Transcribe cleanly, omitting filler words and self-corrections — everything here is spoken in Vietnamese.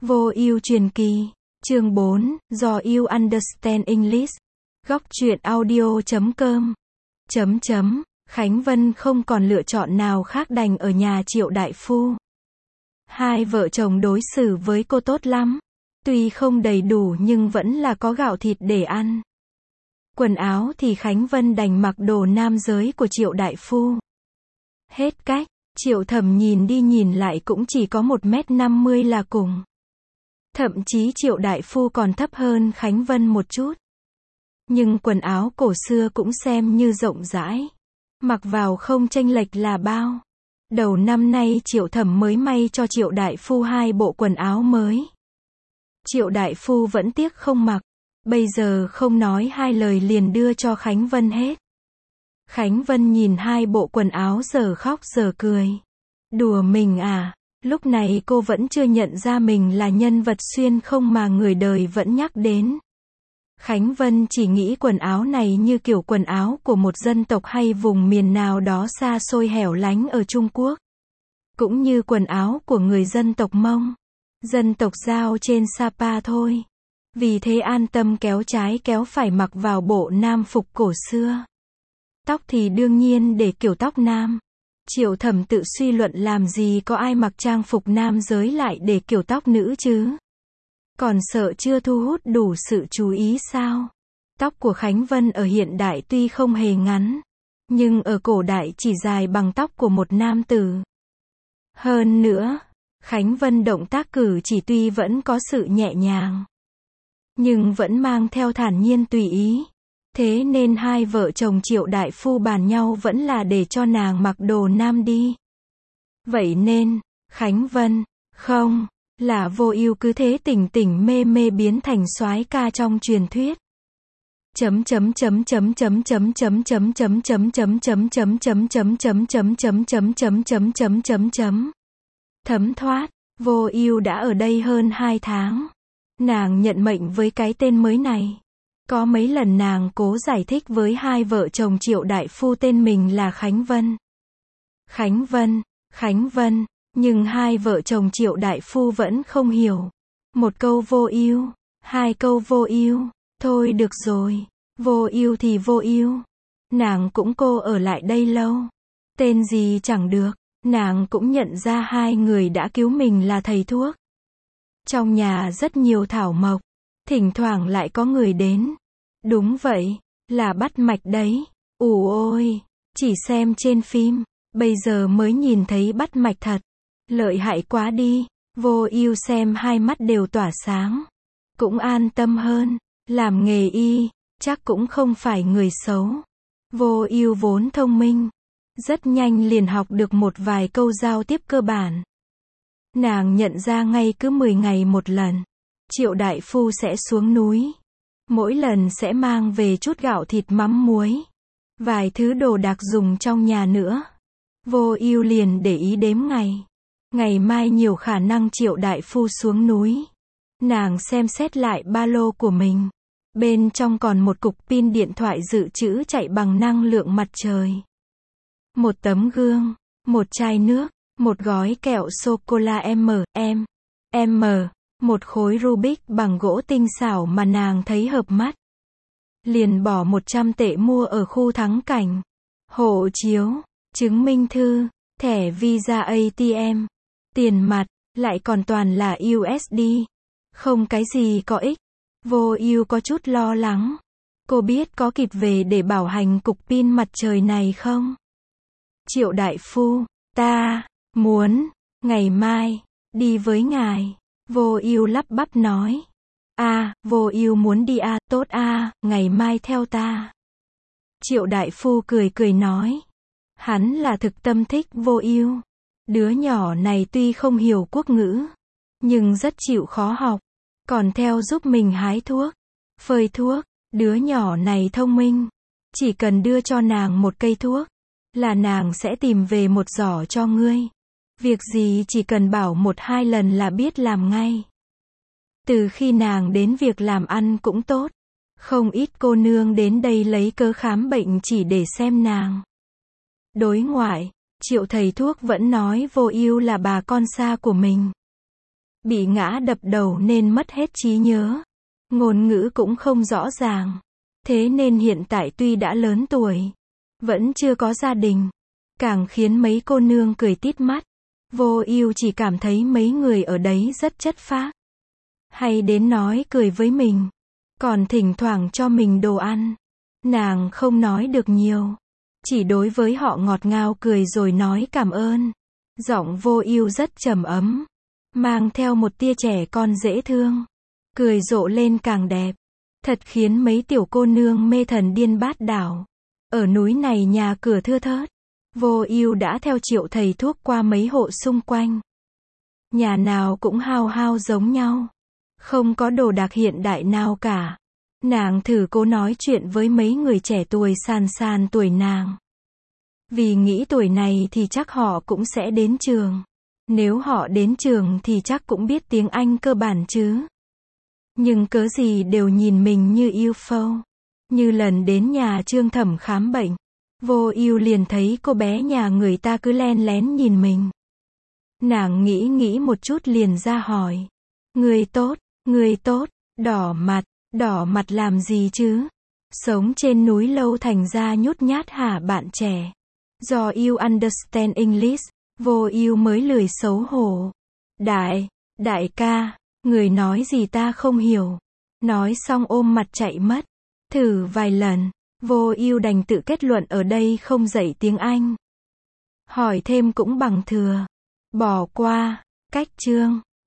Vô ưu truyền kỳ, chương 4, do you understand English. Góc truyện audio.com. Khánh Vân không còn lựa chọn nào khác đành ở nhà Triệu đại phu. Hai vợ chồng đối xử với cô tốt lắm. Tuy không đầy đủ nhưng vẫn là có gạo thịt để ăn. Quần áo thì Khánh Vân đành mặc đồ nam giới của Triệu đại phu. Hết cách, Triệu Thẩm nhìn đi nhìn lại cũng chỉ có 1m50 là cùng. Thậm chí Triệu đại phu còn thấp hơn Khánh Vân một chút. Nhưng quần áo cổ xưa cũng xem như rộng rãi. Mặc vào không chênh lệch là bao. Đầu năm nay Triệu Thẩm mới may cho Triệu đại phu 2 bộ quần áo mới. Triệu đại phu vẫn tiếc không mặc. Bây giờ không nói 2 lời liền đưa cho Khánh Vân hết. Khánh Vân nhìn 2 bộ quần áo giờ khóc giờ cười. Đùa mình à, lúc này cô vẫn chưa nhận ra mình là nhân vật xuyên không mà người đời vẫn nhắc đến. Khánh Vân chỉ nghĩ quần áo này như kiểu quần áo của một dân tộc hay vùng miền nào đó xa xôi hẻo lánh ở Trung Quốc. Cũng như quần áo của người dân tộc Mông, dân tộc Dao trên Sapa thôi. Vì thế an tâm kéo trái kéo phải mặc vào bộ nam phục cổ xưa. Tóc thì đương nhiên để kiểu tóc nam. Triệu Thẩm tự suy luận làm gì có ai mặc trang phục nam giới lại để kiểu tóc nữ chứ. Còn sợ chưa thu hút đủ sự chú ý sao? Tóc của Khánh Vân ở hiện đại tuy không hề ngắn, nhưng ở cổ đại chỉ dài bằng tóc của một nam tử. Hơn nữa, Khánh Vân động tác cử chỉ tuy vẫn có sự nhẹ nhàng, nhưng vẫn mang theo thản nhiên tùy ý. Thế nên hai vợ chồng Triệu đại phu bàn nhau vẫn là để cho nàng mặc đồ nam đi. Vậy nên, Khánh Vân, không, là Vô Ưu cứ thế tỉnh tỉnh mê mê biến thành soái ca trong truyền thuyết. Thấm thoát, Vô Ưu đã ở đây hơn 2 tháng. Nàng nhận mệnh với cái tên mới này. Có mấy lần nàng cố giải thích với hai vợ chồng Triệu đại phu tên mình là Khánh Vân. Khánh Vân, Khánh Vân, nhưng hai vợ chồng Triệu đại phu vẫn không hiểu. Một câu Vô Ưu, 2 câu Vô Ưu, thôi được rồi, Vô Ưu thì Vô Ưu. Nàng cũng cô ở lại đây lâu. Tên gì chẳng được, nàng cũng nhận ra hai người đã cứu mình là thầy thuốc. Trong nhà rất nhiều thảo mộc, thỉnh thoảng lại có người đến. Đúng vậy, là bắt mạch đấy. Ôi, chỉ xem trên phim, bây giờ mới nhìn thấy bắt mạch thật. Lợi hại quá đi. Vô Ưu xem hai mắt đều tỏa sáng. Cũng an tâm hơn, làm nghề y, chắc cũng không phải người xấu. Vô Ưu vốn thông minh, rất nhanh liền học được một vài câu giao tiếp cơ bản. Nàng nhận ra ngay cứ 10 ngày một lần, Triệu đại phu sẽ xuống núi. Mỗi lần sẽ mang về chút gạo thịt mắm muối, vài thứ đồ đạc dùng trong nhà nữa. Vô Ưu liền để ý đếm ngày. Ngày mai nhiều khả năng Triệu đại phu xuống núi. Nàng xem xét lại ba lô của mình. Bên trong còn một cục pin điện thoại dự trữ chạy bằng năng lượng mặt trời. Một tấm gương, một chai nước, một gói kẹo sô-cô-la M, một khối Rubik bằng gỗ tinh xảo mà nàng thấy hợp mắt. Liền bỏ 100 tệ mua ở khu thắng cảnh. Hộ chiếu, chứng minh thư, thẻ Visa ATM, tiền mặt, lại còn toàn là USD. Không cái gì có ích. Vô Ưu có chút lo lắng. Cô biết có kịp về để bảo hành cục pin mặt trời này không? Triệu đại phu, ta muốn ngày mai đi với ngài. Vô Ưu lắp bắp nói. Vô Ưu muốn đi à, tốt à, ngày mai theo ta. Triệu đại phu cười cười nói. Hắn là thực tâm thích Vô Ưu. Đứa nhỏ này tuy không hiểu quốc ngữ, nhưng rất chịu khó học. Còn theo giúp mình hái thuốc, phơi thuốc. Đứa nhỏ này thông minh. Chỉ cần đưa cho nàng một cây thuốc, là nàng sẽ tìm về một giỏ cho ngươi. Việc gì chỉ cần bảo 1-2 lần là biết làm ngay. Từ khi nàng đến việc làm ăn cũng tốt. Không ít cô nương đến đây lấy cớ khám bệnh chỉ để xem nàng. Đối ngoại, Triệu thầy thuốc vẫn nói Vô Ưu là bà con xa của mình. bị ngã đập đầu nên mất hết trí nhớ. Ngôn ngữ cũng không rõ ràng. Thế nên hiện tại tuy đã lớn tuổi, vẫn chưa có gia đình. Càng khiến mấy cô nương cười tít mắt. Vô Ưu chỉ cảm thấy mấy người ở đấy rất chất phác. Hay đến nói cười với mình. Còn thỉnh thoảng cho mình đồ ăn. Nàng không nói được nhiều. Chỉ đối với họ ngọt ngào cười rồi nói cảm ơn. Giọng Vô Ưu rất trầm ấm. Mang theo một tia trẻ con dễ thương. Cười rộ lên càng đẹp. Thật khiến mấy tiểu cô nương mê thần điên bát đảo. Ở núi này nhà cửa thưa thớt. Vô Ưu đã theo Triệu thầy thuốc qua mấy hộ xung quanh. Nhà nào cũng hao hao giống nhau. Không có đồ đạc hiện đại nào cả. Nàng thử cố nói chuyện với mấy người trẻ tuổi sàn sàn tuổi nàng. Vì nghĩ tuổi này thì chắc họ cũng sẽ đến trường. Nếu họ đến trường thì chắc cũng biết tiếng Anh cơ bản chứ. Nhưng cớ gì đều nhìn mình như UFO. Như lần đến nhà Trương Thẩm khám bệnh. Vô Ưu liền thấy cô bé nhà người ta cứ len lén nhìn mình. Nàng nghĩ một chút liền ra hỏi. Người tốt, đỏ mặt làm gì chứ? Sống trên núi lâu thành ra nhút nhát hả bạn trẻ? Do you understand English, Vô Ưu mới lười xấu hổ. Đại ca, người nói gì ta không hiểu. Nói xong ôm mặt chạy mất. Thử vài lần, Vô Ưu đành tự kết luận ở đây không dạy tiếng Anh. Hỏi thêm cũng bằng thừa. Bỏ qua. Cách chương